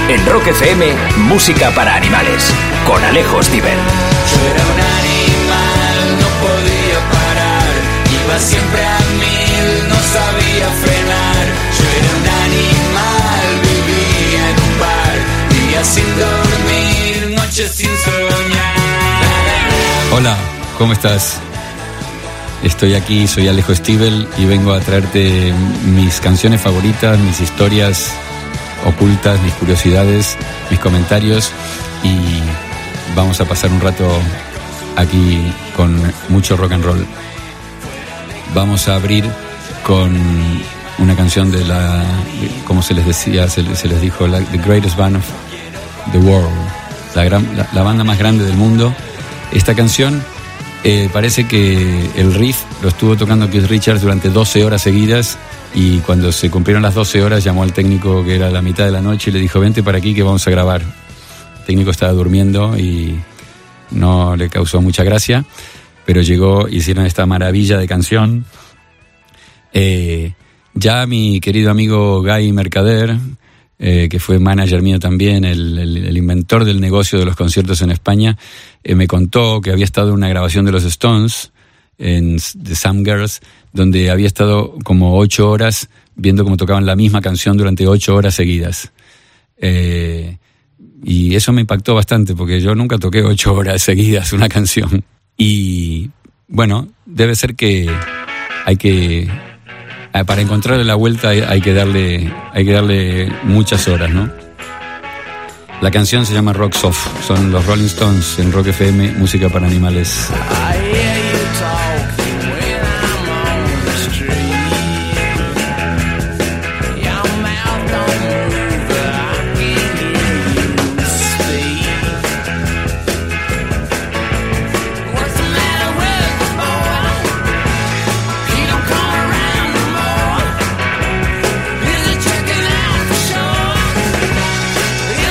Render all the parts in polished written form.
En Rock FM, música para animales, con Alejo Stivel. Yo era un animal, no podía parar, iba siempre a mil, no sabía frenar. Yo era un animal, vivía en un bar, vivía sin dormir, noches sin soñar. Hola, ¿cómo estás? Estoy aquí, soy Alejo Stivel y vengo a traerte mis canciones favoritas, mis historias ocultas, mis curiosidades, mis comentarios, y vamos a pasar un rato aquí con mucho rock and roll. Vamos a abrir con una canción de la, como se les decía, se les dijo, the greatest band of the world, la banda más grande del mundo. Esta canción parece que el riff lo estuvo tocando Keith Richards durante 12 horas seguidas, y cuando se cumplieron las 12 horas llamó al técnico, que era la mitad de la noche, y le dijo: vente para aquí que vamos a grabar. El técnico estaba durmiendo y no le causó mucha gracia, pero llegó, hicieron esta maravilla de canción. Ya mi querido amigo Guy Mercader, que fue manager mío también, el inventor del negocio de los conciertos en España, me contó que había estado en una grabación de los Stones, en The Some Girls, donde había estado como 8 horas viendo cómo tocaban la misma canción durante 8 horas seguidas. Y eso me impactó bastante, porque yo nunca toqué 8 horas seguidas una canción. Y bueno, debe ser que para encontrarle la vuelta hay que darle muchas horas, ¿no? La canción se llama Rock Soft, son los Rolling Stones en Rock FM, música para animales.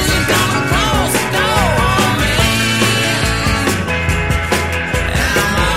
I'm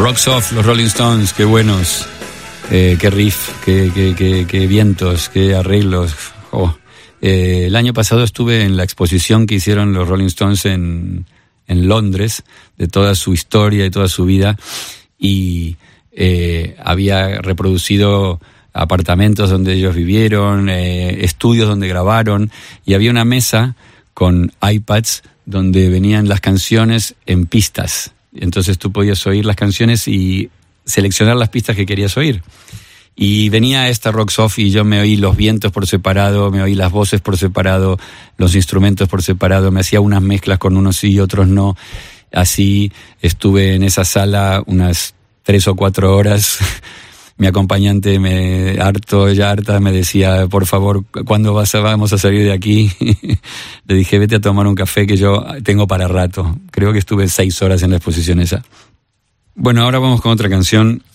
Rocks Off, los Rolling Stones, qué buenos. Qué riff, qué vientos, qué arreglos. El año pasado estuve en la exposición que hicieron los Rolling Stones en Londres, de toda su historia y toda su vida, y había reproducido apartamentos donde ellos vivieron, estudios donde grabaron, y había una mesa con iPads donde venían las canciones en pistas. Entonces tú podías oír las canciones y seleccionar las pistas que querías oír. Y venía esta Rocks Off y yo me oí los vientos por separado, me oí las voces por separado, los instrumentos por separado, me hacía unas mezclas con unos sí y otros no. Así estuve en esa sala unas 3 o 4 horas. Mi acompañante, harta, me decía, por favor, ¿cuándo vamos a salir de aquí? Le dije, vete a tomar un café que yo tengo para rato. Creo que estuve 6 horas en la exposición esa. Bueno, ahora vamos con otra canción.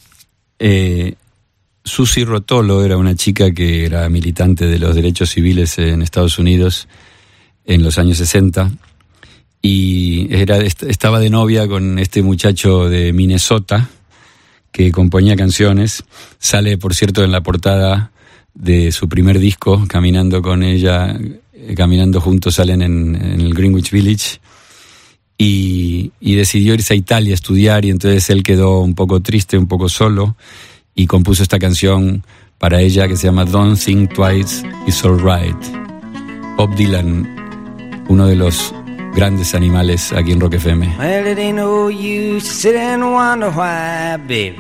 Susie Rotolo era una chica que era militante de los derechos civiles en Estados Unidos en los años 60 y estaba de novia con este muchacho de Minnesota que componía canciones. Sale, por cierto, en la portada de su primer disco, caminando con ella, caminando juntos, salen en el Greenwich Village. Y decidió irse a Italia a estudiar, y entonces él quedó un poco triste, un poco solo, y compuso esta canción para ella que se llama Don't Think Twice, It's Alright. Bob Dylan, uno de los grandes animales aquí en Rock FM. Well, it ain't no use to sit and wonder why, baby,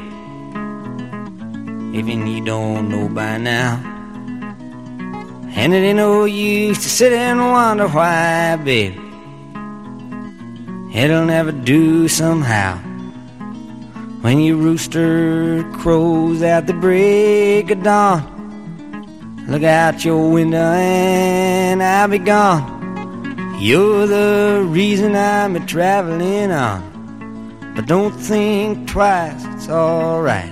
even you don't know by now. And it ain't no use to sit and wonder why, baby, it'll never do somehow. When your rooster crows at the break of dawn, look out your window and I'll be gone. You're the reason I'm a-traveling on, but don't think twice, it's alright.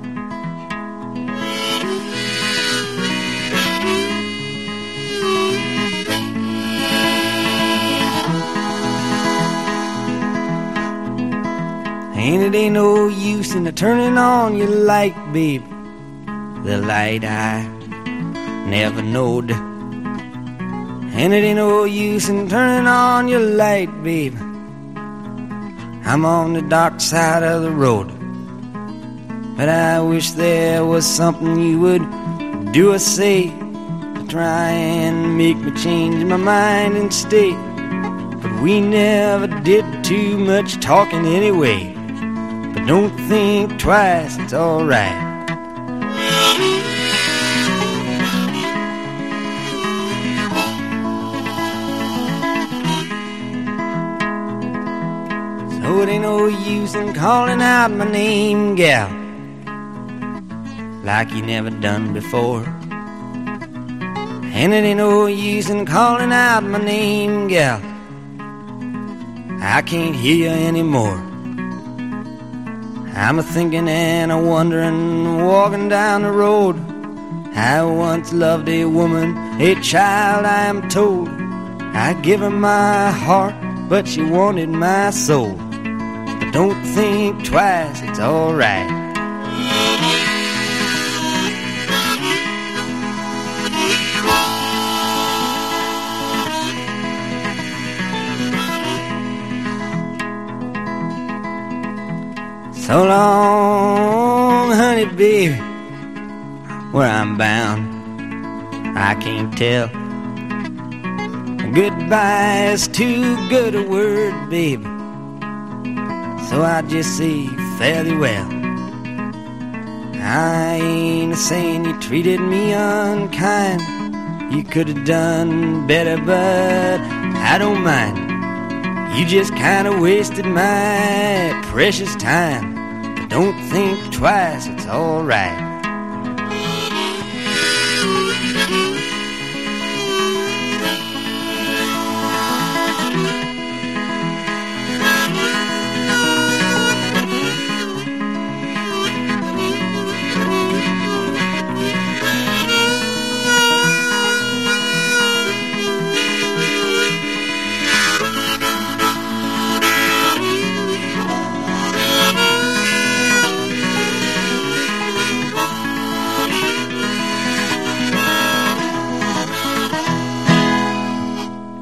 And it ain't no use in turning on your light, babe, the light I never knowed. And it ain't no use in turning on your light, babe, I'm on the dark side of the road. But I wish there was something you would do or say to try and make me change my mind and stay. But we never did too much talking anyway. But don't think twice, it's alright. So it ain't no use in calling out my name, gal, like you never done before. And it ain't no use in calling out my name, gal, I can't hear you anymore. I'm a-thinking and a-wondering, walking down the road. I once loved a woman, a child I am told. I give her my heart, but she wanted my soul. But don't think twice, it's alright. So long, honey, baby, where I'm bound, I can't tell. Goodbye is too good a word, baby, so I just say fare thee well. I ain't saying you treated me unkind, you could have done better, but I don't mind. You just kinda wasted my precious time. But don't think twice, it's alright.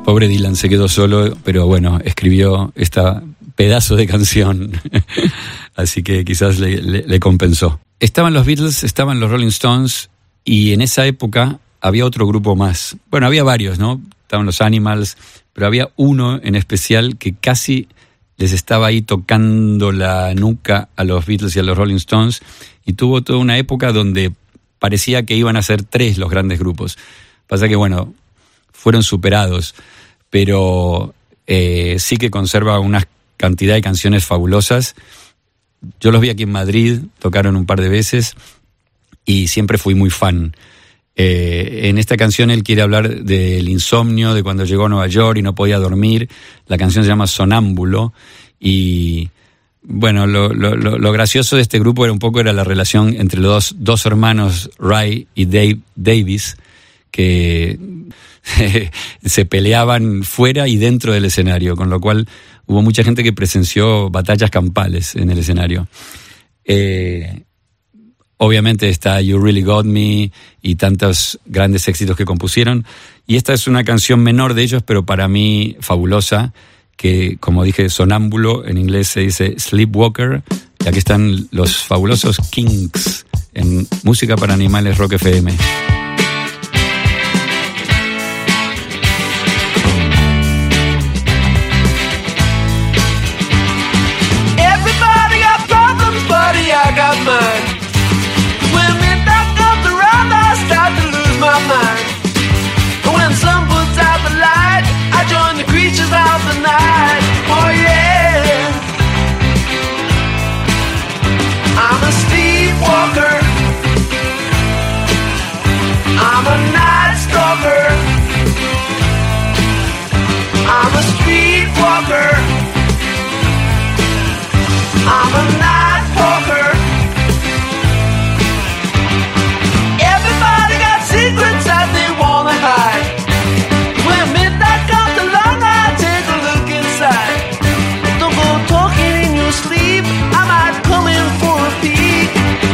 Pobre Dylan se quedó solo, pero bueno, escribió esta pedazo de canción, así que quizás le compensó. Estaban los Beatles, estaban los Rolling Stones, y en esa época había otro grupo más. Bueno, había varios, ¿no? Estaban los Animals, pero había uno en especial que casi les estaba ahí tocando la nuca a los Beatles y a los Rolling Stones, y tuvo toda una época donde parecía que iban a ser 3 los grandes grupos. Pasa que, bueno, fueron superados, pero sí que conserva una cantidad de canciones fabulosas. Yo los vi aquí en Madrid, tocaron un par de veces y siempre fui muy fan. En esta canción él quiere hablar del insomnio, de cuando llegó a Nueva York y no podía dormir. La canción se llama Sonámbulo, y bueno, lo gracioso de este grupo era la relación entre los dos hermanos, Ray y Dave Davis, que se peleaban fuera y dentro del escenario, con lo cual hubo mucha gente que presenció batallas campales en el escenario. Obviamente está You Really Got Me y tantos grandes éxitos que compusieron, y esta es una canción menor de ellos, pero para mí fabulosa, que, como dije, Sonámbulo, en inglés se dice Sleepwalker, y aquí están los fabulosos Kinks en Música para Animales Rock FM. Everybody got problems, buddy, I got mine. When midnight comes around, I start to lose my mind. When sun puts out the light, I join the creatures of the night. Oh yeah, I'm a sleepwalker, I'm a night stalker, I'm a streetwalker, I'm a night walker. Everybody got secrets that they wanna hide. When midnight comes along, I take a look inside. Don't go talking in your sleep, I might come in for a peek.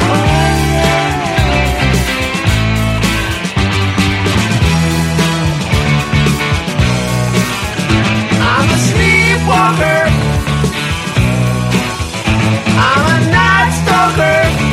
I'm a sleepwalker, I'm a night stalker.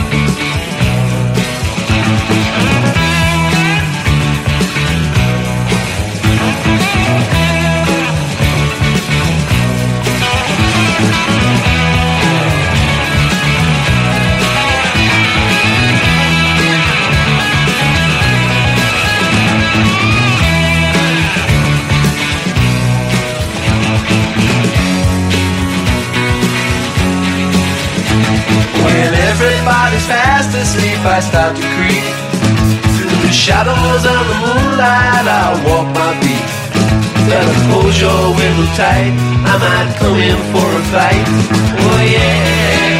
When everybody's fast asleep, I start to creep. Through the shadows and the moonlight, I walk my beat. Better close your window tight, I might come in for a fight. Oh yeah.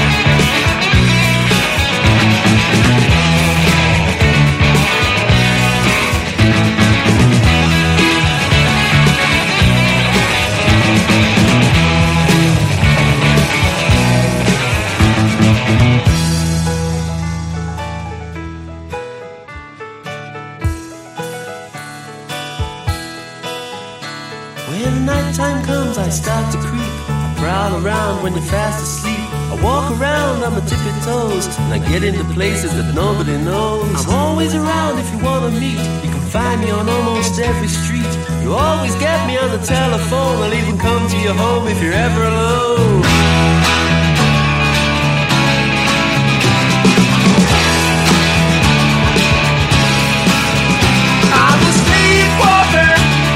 When nighttime comes, I start to creep. I prowl around when you're fast asleep. I walk around on my tippy toes, and I get into places that nobody knows. I'm always around if you wanna meet. You can find me on almost every street. You always get me on the telephone. I'll even come to your home if you're ever alone. I'm a sleepwalker,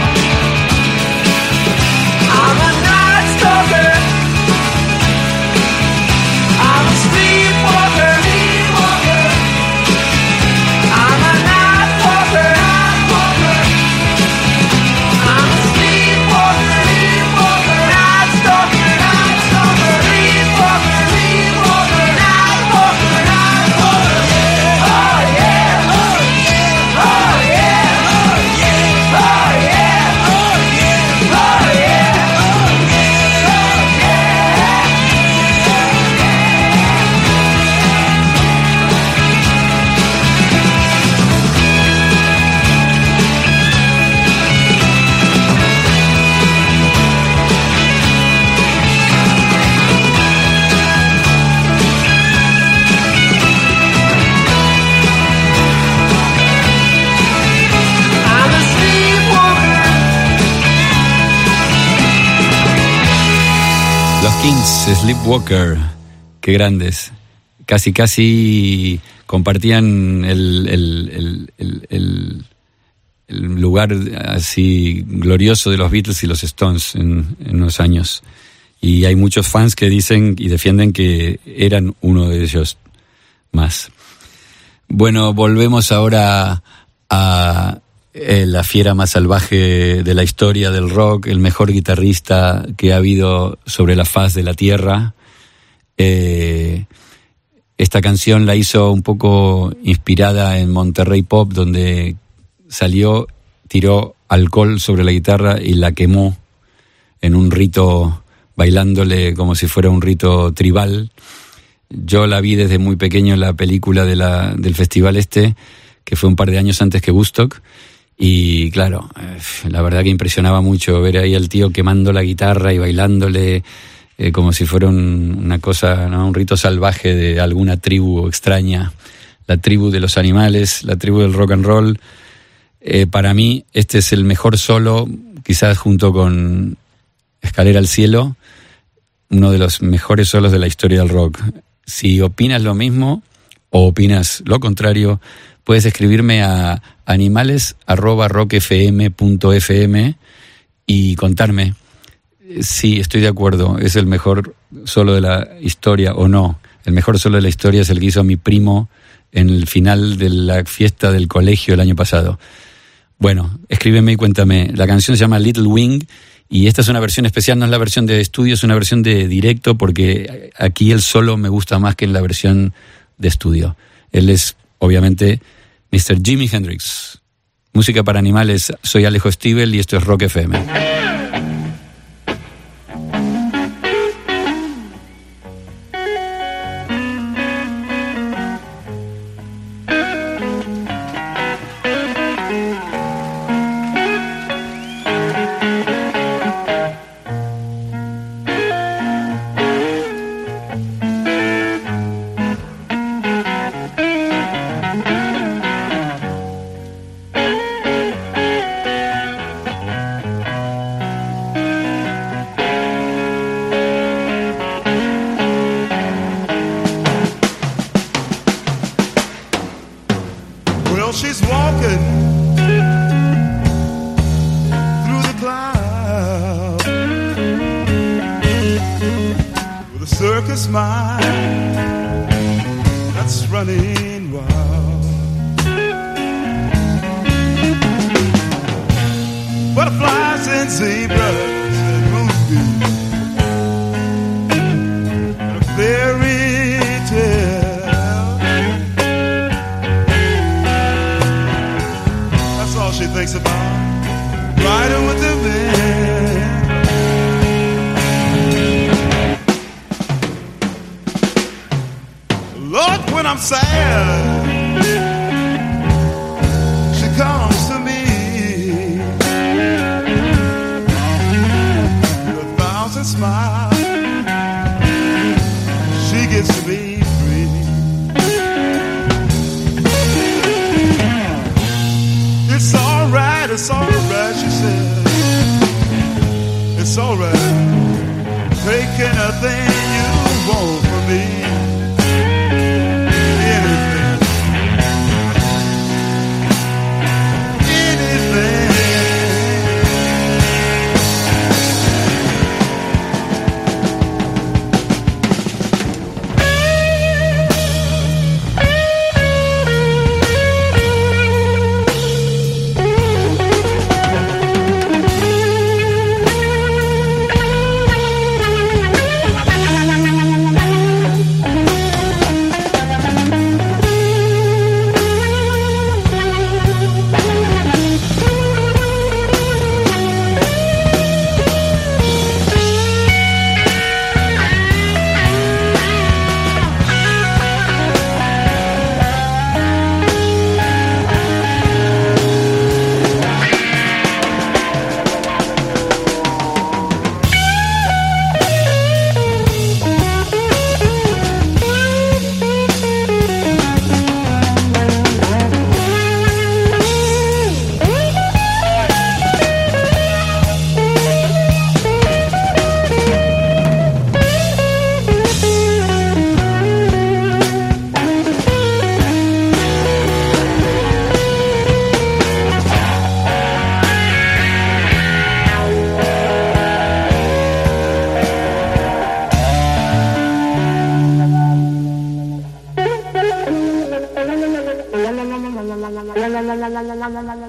I'm a night stalker, I'm a sleepwalker, I'm a night walker, I'm a sleepwalker, night stalker, sleepwalker. Kings, Sleepwalker. Qué grandes. Casi compartían el lugar así glorioso de los Beatles y los Stones en unos años. Y hay muchos fans que dicen y defienden que eran uno de ellos más. Bueno, volvemos ahora a la fiera más salvaje de la historia del rock, el mejor guitarrista que ha habido sobre la faz de la tierra. Esta canción la hizo un poco inspirada en Monterrey Pop, donde salió, tiró alcohol sobre la guitarra y la quemó en un rito, bailándole como si fuera un rito tribal. Yo la vi desde muy pequeño en la película del festival que fue un par de años antes que Woodstock. Y claro, la verdad que impresionaba mucho ver ahí al tío quemando la guitarra y bailándole como si fuera una cosa, ¿no? Un rito salvaje de alguna tribu extraña, la tribu de los animales, la tribu del rock and roll. Para mí este es el mejor solo, quizás junto con Escalera al Cielo, uno de los mejores solos de la historia del rock. Si opinas lo mismo o opinas lo contrario, puedes escribirme a animales@rockfm.fm y contarme si estoy de acuerdo, es el mejor solo de la historia o no. El mejor solo de la historia es el que hizo mi primo en el final de la fiesta del colegio el año pasado. Bueno, escríbeme y cuéntame. La canción se llama Little Wing y esta es una versión especial, no es la versión de estudio, es una versión de directo, porque aquí el solo me gusta más que en la versión de estudio. Él es, obviamente, Mr. Jimi Hendrix. Música para animales, soy Alejo Stivel y esto es Rock FM.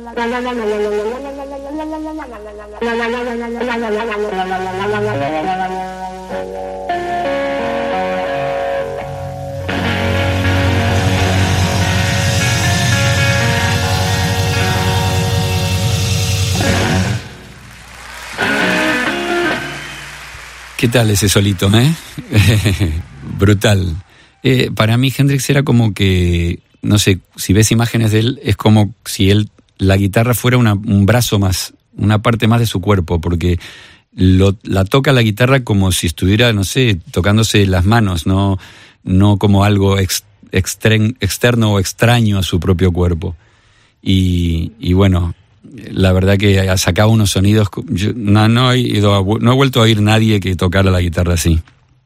¿Qué tal ese solito, Brutal. Para mí Hendrix era como que, no sé, si ves imágenes de él, es como si la guitarra fuera un brazo más, una parte más de su cuerpo, porque la toca la guitarra como si estuviera, no sé, tocándose las manos, no como algo externo o extraño a su propio cuerpo. Y bueno, la verdad que sacaba unos sonidos. Yo no he vuelto a oír nadie que tocara la guitarra así.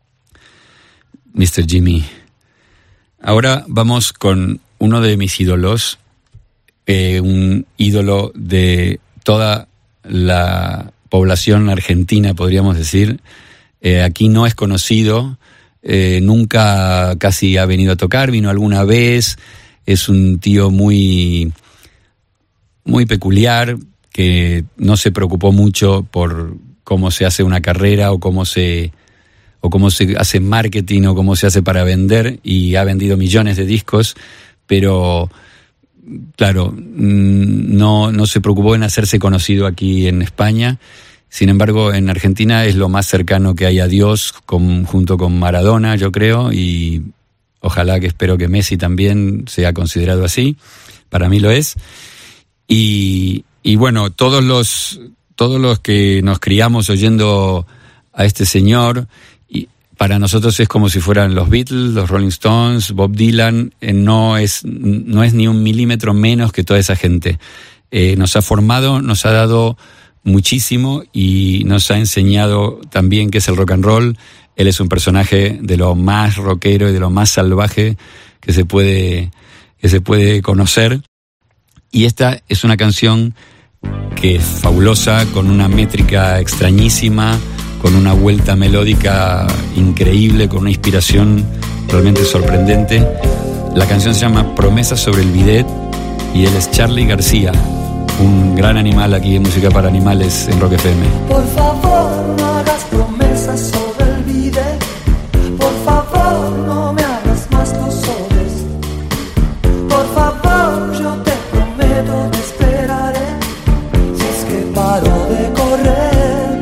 Mr. Jimmy. Ahora vamos con uno de mis ídolos, un ídolo de toda la población argentina, podríamos decir. Aquí no es conocido, nunca casi ha venido a tocar, vino alguna vez. Es un tío muy peculiar, que no se preocupó mucho por cómo se hace una carrera o cómo se hace marketing o cómo se hace para vender, y ha vendido millones de discos, pero claro, no se preocupó en hacerse conocido aquí en España. Sin embargo, en Argentina es lo más cercano que hay a Dios, junto con Maradona, yo creo, y ojalá, que espero que Messi también sea considerado así. Para mí lo es. Y bueno, todos los que nos criamos oyendo a este señor, y para nosotros es como si fueran los Beatles, los Rolling Stones, Bob Dylan. No es ni un milímetro menos que toda esa gente. Nos ha formado, nos ha dado muchísimo y nos ha enseñado también qué es el rock and roll. Él es un personaje de lo más rockero y de lo más salvaje que se puede conocer. Y esta es una canción que es fabulosa, con una métrica extrañísima, con una vuelta melódica increíble, con una inspiración realmente sorprendente. La canción se llama Promesas sobre el bidet y él es Charly García, un gran animal aquí en Música para Animales en Rock FM. Por favor, no hagas promesas sobre el bidet. Por favor, no me hagas más los sobres. Por favor, yo te prometo te esperaré. Si es que paro de correr.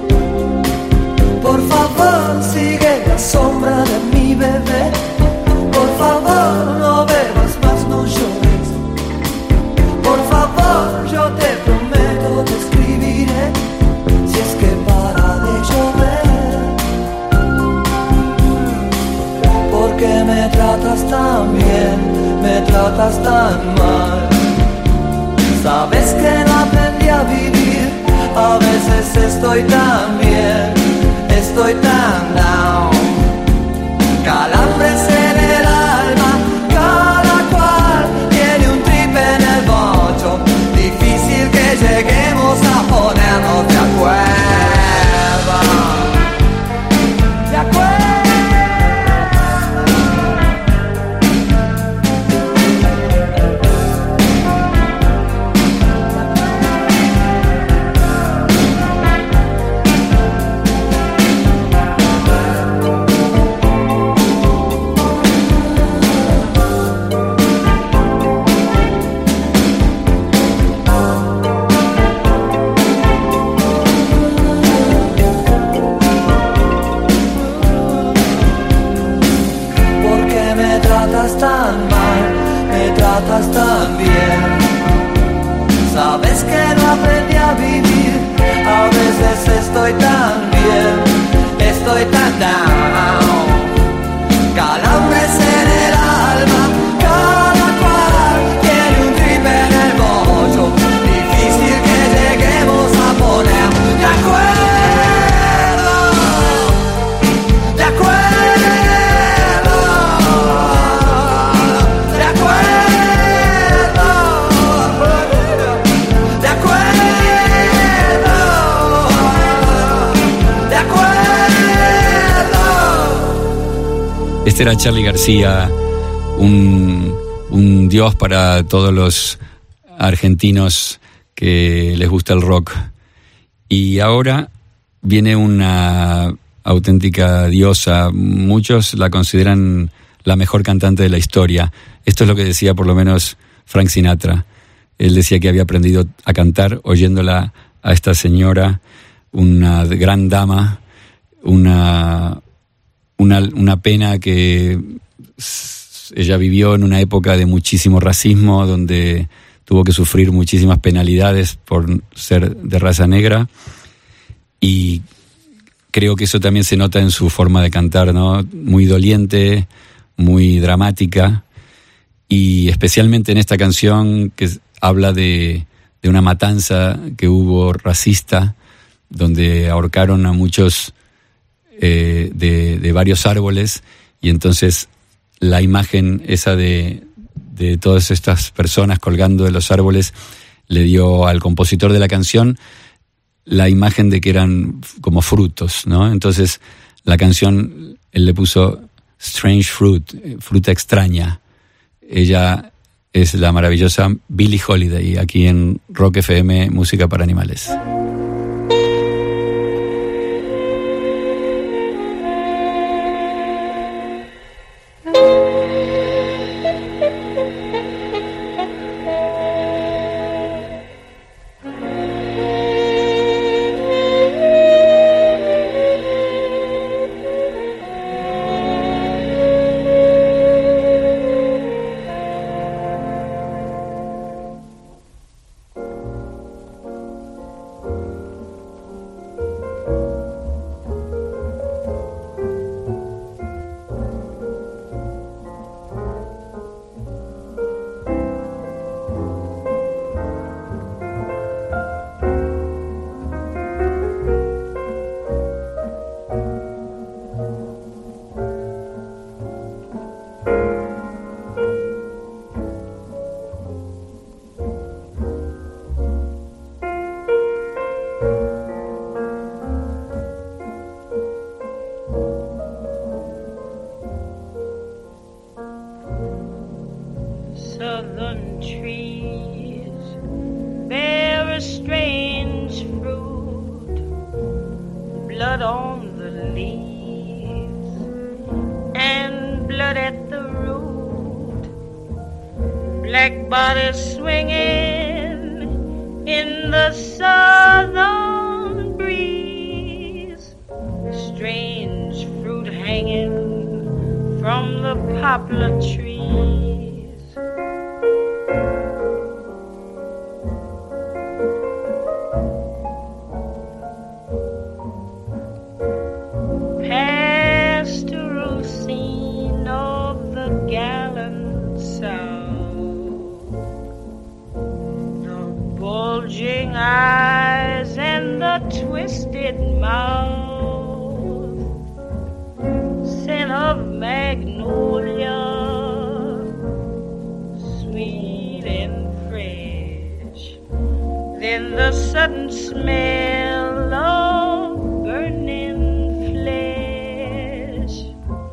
Por favor, sigue la sombra de mi bebé. Por favor, no bebas más, no llores. Por favor, yo te prometo te escribiré. Si es que para de llover. Porque me tratas tan bien, me tratas tan mal. Sabes que no aprendí a vivir. A veces estoy tan bien, estoy tan down. Calambres en el alma, cada cual tiene un trip en el bocho. Difícil que lleguemos a ponernos de acuerdo. De acuerdo. Tan mal, me tratas tan bien. Sabes que no aprendí a vivir. A veces estoy tan bien, estoy tan down. Calambres en el alma, cada cual tiene un trip en el bollo. Difícil que lleguemos a poner de acuerdo. De acuerdo. Este era Charly García, un dios para todos los argentinos que les gusta el rock. Y ahora viene una auténtica diosa. Muchos la consideran la mejor cantante de la historia. Esto es lo que decía por lo menos Frank Sinatra. Él decía que había aprendido a cantar oyéndola a esta señora, una gran dama, una pena que ella vivió en una época de muchísimo racismo, donde tuvo que sufrir muchísimas penalidades por ser de raza negra, y creo que eso también se nota en su forma de cantar, ¿no? Muy doliente, muy dramática, y especialmente en esta canción que habla de una matanza que hubo racista, donde ahorcaron a muchos de varios árboles, y entonces la imagen esa de todas estas personas colgando de los árboles le dio al compositor de la canción la imagen de que eran como frutos, ¿no? Entonces la canción él le puso Strange Fruit, fruta extraña. Ella es la maravillosa Billie Holiday, aquí en Rock FM, música para animales. Southern trees bear a strange fruit, blood on the leaves and blood at the root, black bodies swinging in the southern breeze, strange fruit hanging from the poplar trees. Pastoral scene of the gallant South, the bulging eyes and the twisted mouth, scent of magnolia, sweet and fresh, then the sudden smell of burning flesh.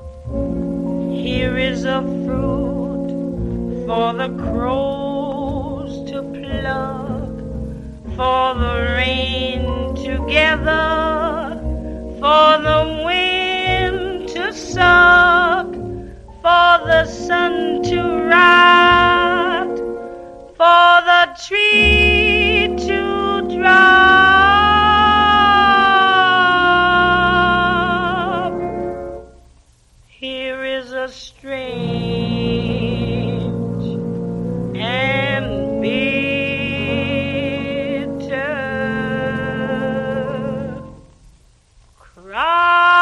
Here is a fruit for the crows to pluck, for the rain to gather, for the wind to suck, for the sun to rot, for the tree to drop. Here is a strange and bitter crop.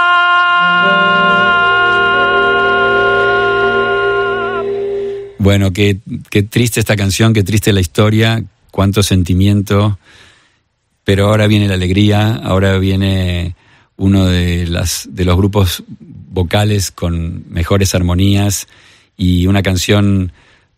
Bueno, qué triste esta canción, qué triste la historia, cuánto sentimiento, pero ahora viene la alegría, ahora viene uno de los grupos vocales con mejores armonías y una canción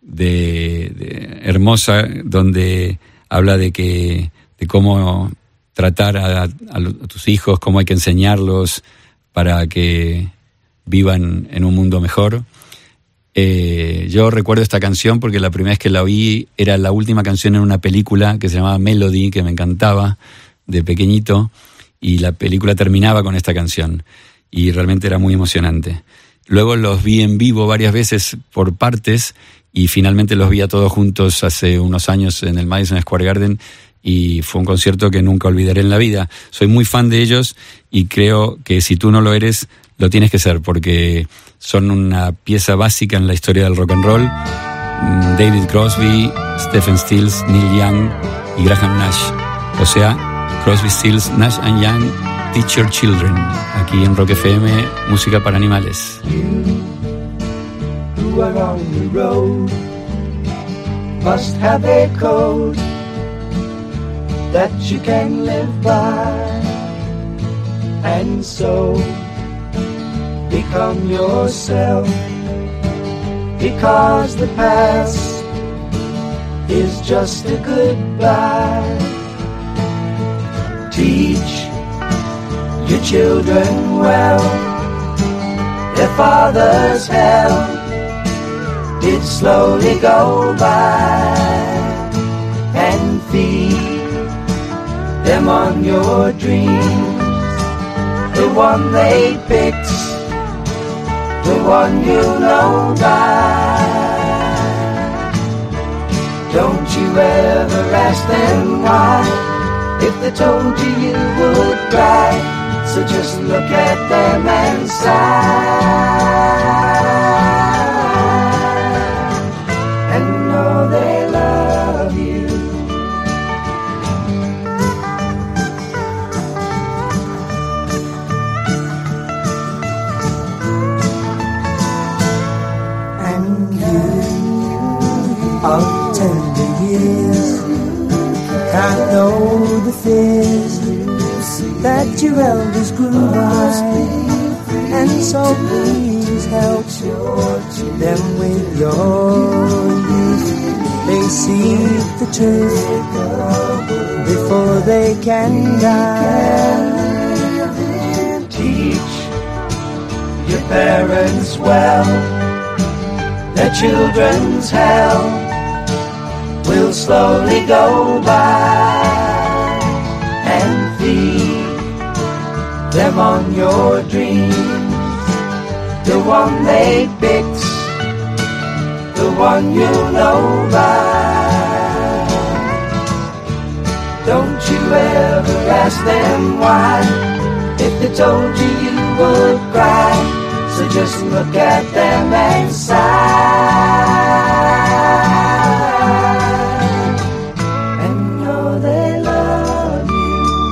hermosa donde habla de cómo tratar a tus hijos, cómo hay que enseñarlos para que vivan en un mundo mejor. Yo recuerdo esta canción porque la primera vez que la oí era la última canción en una película que se llamaba Melody, que me encantaba de pequeñito, y la película terminaba con esta canción y realmente era muy emocionante. Luego los vi en vivo varias veces por partes y finalmente los vi a todos juntos hace unos años en el Madison Square Garden y fue un concierto que nunca olvidaré en la vida. Soy muy fan de ellos y creo que si tú no lo eres, lo tienes que ser porque son una pieza básica en la historia del rock and roll. David Crosby, Stephen Stills, Neil Young y Graham Nash. O sea, Crosby, Stills, Nash and Young, Teach Your Children. Aquí en Rock FM, música para animales. Who are on the road must have a code that you can live by, and so become yourself, because the past is just a goodbye. Teach your children well, their father's hell did slowly go by, and feed them on your dreams, the one they picked, the one you know by. Don't you ever ask them why. If they told you, you would cry. So just look at them and sigh, and know they love you. And you of tender years can't know the fears that your elders grew by, and so please help them with your youth. They seek the truth before they can die. Teach your parents well, their children's hell will slowly go by, and feed them on your dreams, the one they picked, the one you know by. Don't you ever ask them why. If they told you, you would cry. So just look at them and sigh, and know they love you.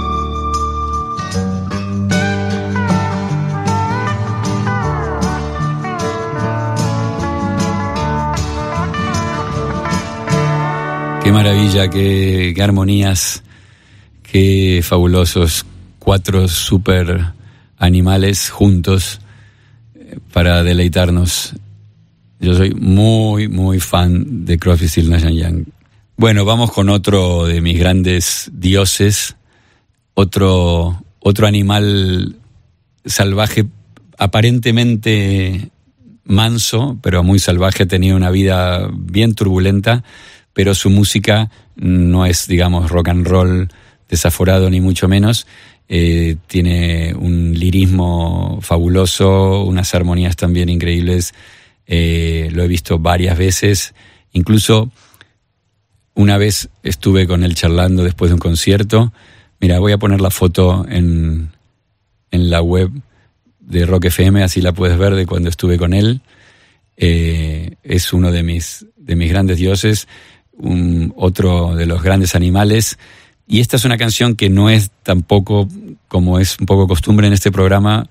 Qué maravilla, qué armonías, qué fabulosos 4 super animales juntos para deleitarnos. Yo soy muy, muy fan de Crosby, Stills, Nash & Young. Bueno, vamos con otro de mis grandes dioses, otro animal salvaje, aparentemente manso, pero muy salvaje, tenía una vida bien turbulenta, pero su música no es, digamos, rock and roll desaforado ni mucho menos. Tiene un lirismo fabuloso, unas armonías también increíbles. Lo he visto varias veces, incluso una vez estuve con él charlando después de un concierto. Mira, voy a poner la foto en la web de Rock FM, así la puedes ver de cuando estuve con él. Es uno de mis grandes dioses, otro de los grandes animales. Y esta es una canción que no es tampoco, como es un poco costumbre en este programa,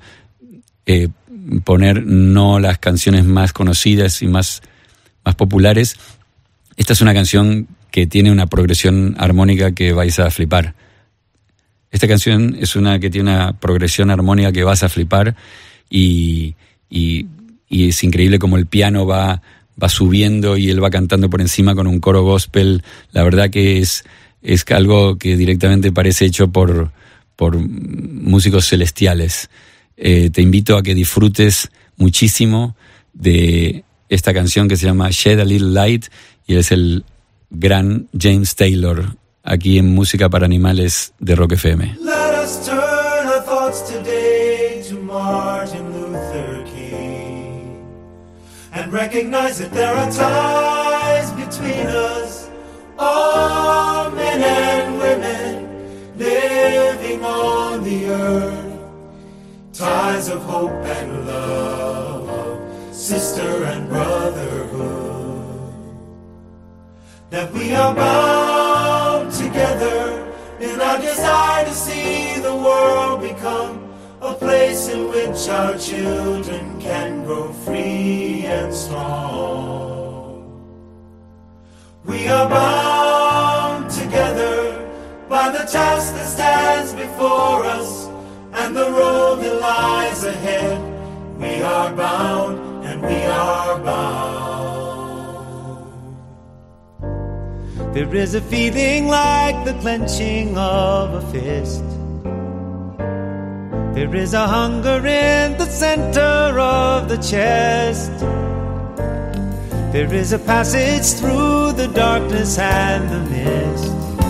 poner no las canciones más conocidas y más populares. Esta es una canción que tiene una progresión armónica que vais a flipar. Esta canción es una que tiene una progresión armónica que vas a flipar y es increíble como el piano va subiendo y él va cantando por encima con un coro gospel. La verdad que es algo que directamente parece hecho por músicos celestiales. Te invito a que disfrutes muchísimo de esta canción que se llama Shed a Little Light, y es el gran James Taylor, aquí en Música para Animales de Rock FM. Let us turn our thoughts today to Martin Luther King and recognize that there are ties between us, all men and women living on the earth, ties of hope and love, of sister and brotherhood, that we are bound together in our desire to see the world become a place in which our children can grow free and strong. We are bound together by the task that stands before us and the road that lies ahead. We are bound and we are bound. There is a feeling like the clenching of a fist. There is a hunger in the center of the chest. There is a passage through the darkness and the mist.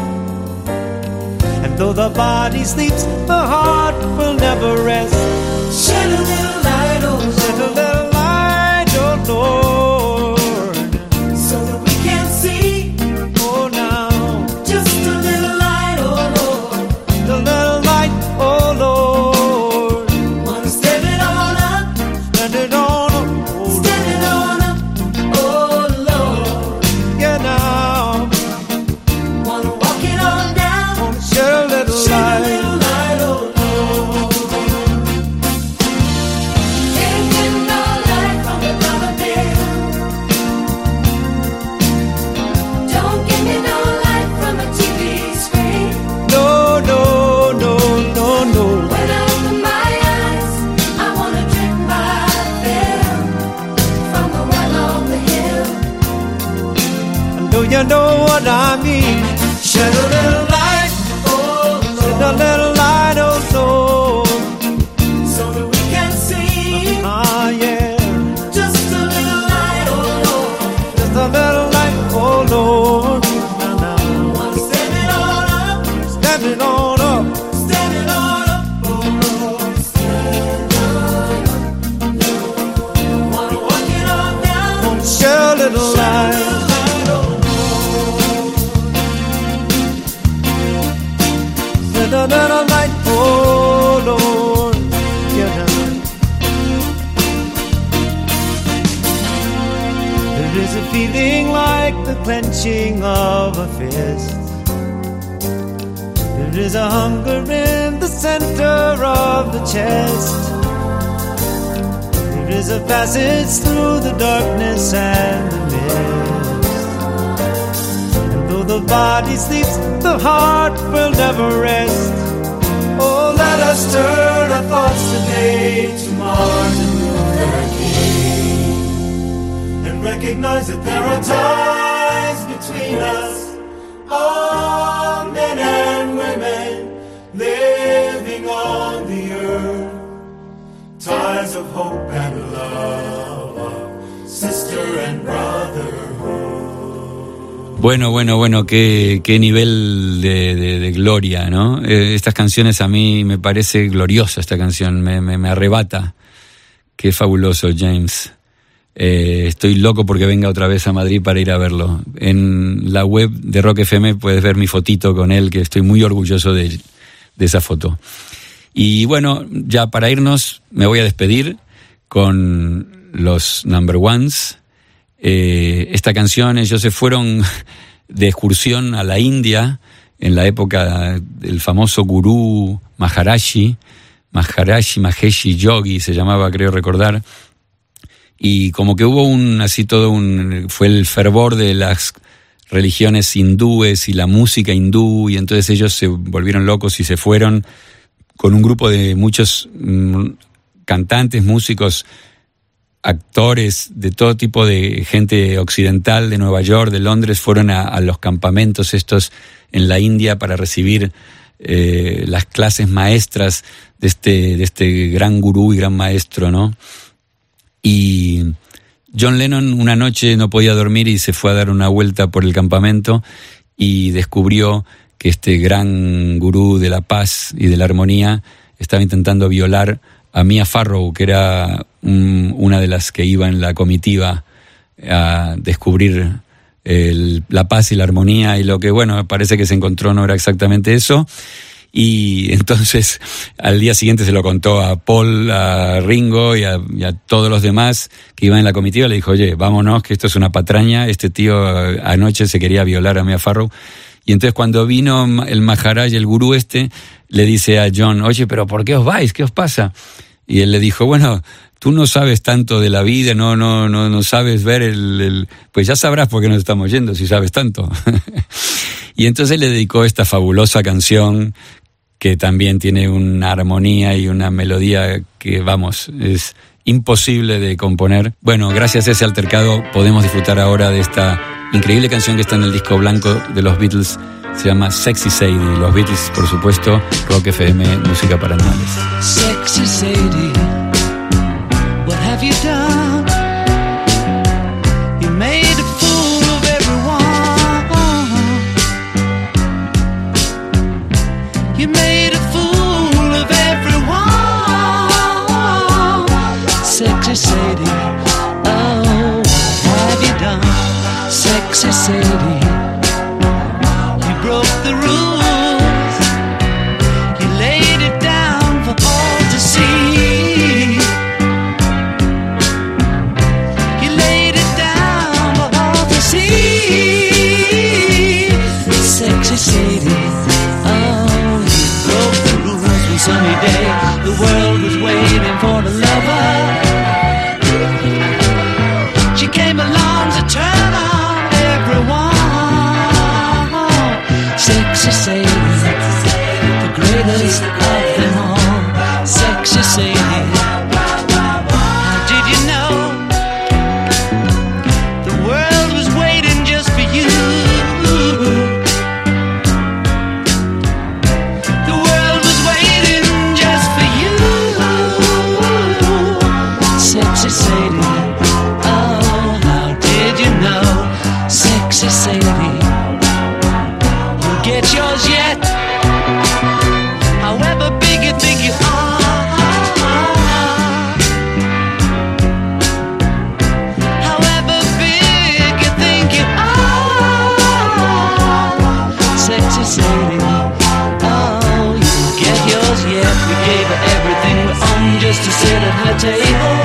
And though the body sleeps, the heart will never rest. Shed a little light, oh Lord. Shed a little light, oh Lord, so that we can see. Oh, now just a little light, oh Lord. A little light, oh Lord. Wanna stand it on up, stand it on up, oh stand it on up, oh Lord. Yeah, now wanna walk it on down. Wanna share a little light. Share a little light, oh Lord. Can't get no light from the dollar bill. Don't give me no light from a TV screen. No, no, no, no, no. When I open my eyes, I wanna drink my fill from the well on the hill. I know you know what I mean. Shed a little light, oh Lord. Shed a little light, oh Lord, so that we can see. Ah, yeah. Just a little light, oh Lord. Just a little light, oh Lord. Now, now. Wanna stand it on up. Stand it on up. Stand it on up, oh Lord. Stand on up. Wanna walk it on down. Wanna share a little light. Shed a little light, oh Lord. Yeah. There is a feeling like the clenching of a fist. There is a hunger in the center of the chest. There is a passage through the darkness and the mist. And though the body sleeps, the heart will never rest. Oh, let us turn our thoughts today to Martin Luther King and recognize that there are ties between us, all men and women living on the earth, ties of hope and love, of sister and brotherhood. Bueno, qué nivel de gloria, ¿no? Estas canciones a mí me parece gloriosa, esta canción, me arrebata. Qué fabuloso, James. Estoy loco porque venga otra vez a Madrid para ir a verlo. En la web de Rock FM puedes ver mi fotito con él, que estoy muy orgulloso de esa foto. Y bueno, ya para irnos me voy a despedir con los Number Ones. Esta canción, ellos se fueron de excursión a la India en la época del famoso gurú Maharishi Mahesh Yogi se llamaba, creo recordar, y como que hubo fue el fervor de las religiones hindúes y la música hindú, y entonces ellos se volvieron locos y se fueron con un grupo de muchos cantantes, músicos, actores, de todo tipo de gente occidental, de Nueva York, de Londres, fueron a los campamentos estos en la India para recibir las clases maestras de este gran gurú y gran maestro, ¿no? Y John Lennon una noche no podía dormir y se fue a dar una vuelta por el campamento y descubrió que este gran gurú de la paz y de la armonía estaba intentando violar a Mia Farrow, que era una de las que iba en la comitiva a descubrir la paz y la armonía, y lo que, bueno, parece que se encontró no era exactamente eso. Y entonces al día siguiente se lo contó a Paul, a Ringo y a todos los demás que iban en la comitiva. Le dijo, oye, vámonos, que esto es una patraña, este tío anoche se quería violar a Mia Farrow. Y entonces cuando vino el Maharaj, el gurú le dice a John, oye, pero ¿por qué os vais? ¿Qué os pasa? Y él le dijo, bueno, tú no sabes tanto de la vida, no sabes ver pues ya sabrás por qué nos estamos yendo si sabes tanto. Y entonces le dedicó esta fabulosa canción que también tiene una armonía y una melodía que, vamos, es imposible de componer. Bueno, gracias a ese altercado podemos disfrutar ahora de esta increíble canción que está en el disco blanco de los Beatles. Se llama Sexy Sadie. Los Beatles, por supuesto, Rock FM, música para animales. Sexy Sadie, what have you done? You made a fool of everyone. You made a fool of everyone. Sexy Sadie, oh, what have you done? Sexy Sadie, broke the rules. You laid it down for all to see. You laid it down for all to see. Sexy Sadie, oh, you broke the rules one sunny day. The world was waiting for the lover. She came along to turn on everyone. Sexy Sadie, the greatest of them all. Sexy Sadie, how did you know the world was waiting just for you? The world was waiting just for you. Sexy Sadie, oh, how did you know? Sexy Sadie, get yours yet, however big you think you are, however big you think you are. Sexy Sadie, oh, you get yours yet. We gave her everything we own just to sit at her table.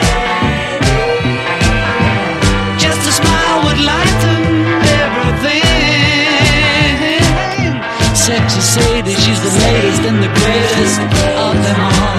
Just a smile would lighten everything. Sexy Sadie, she's the latest and the greatest of them all.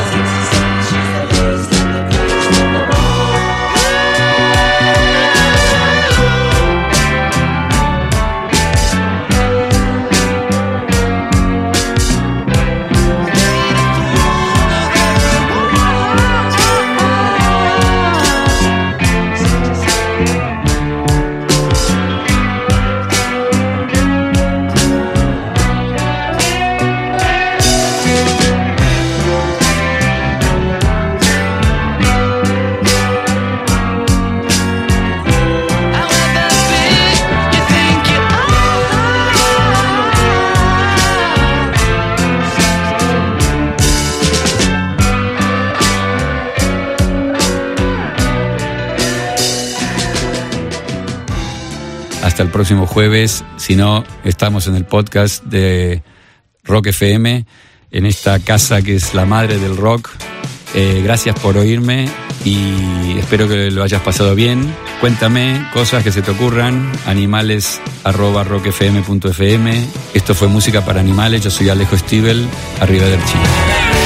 Hasta el próximo jueves. Si no, estamos en el podcast de Rock FM, en esta casa que es la madre del rock. Gracias por oírme y espero que lo hayas pasado bien. Cuéntame cosas que se te ocurran. animales@rockfm.fm. Esto fue Música para Animales. Yo soy Alejo Stivel. Arrivederci.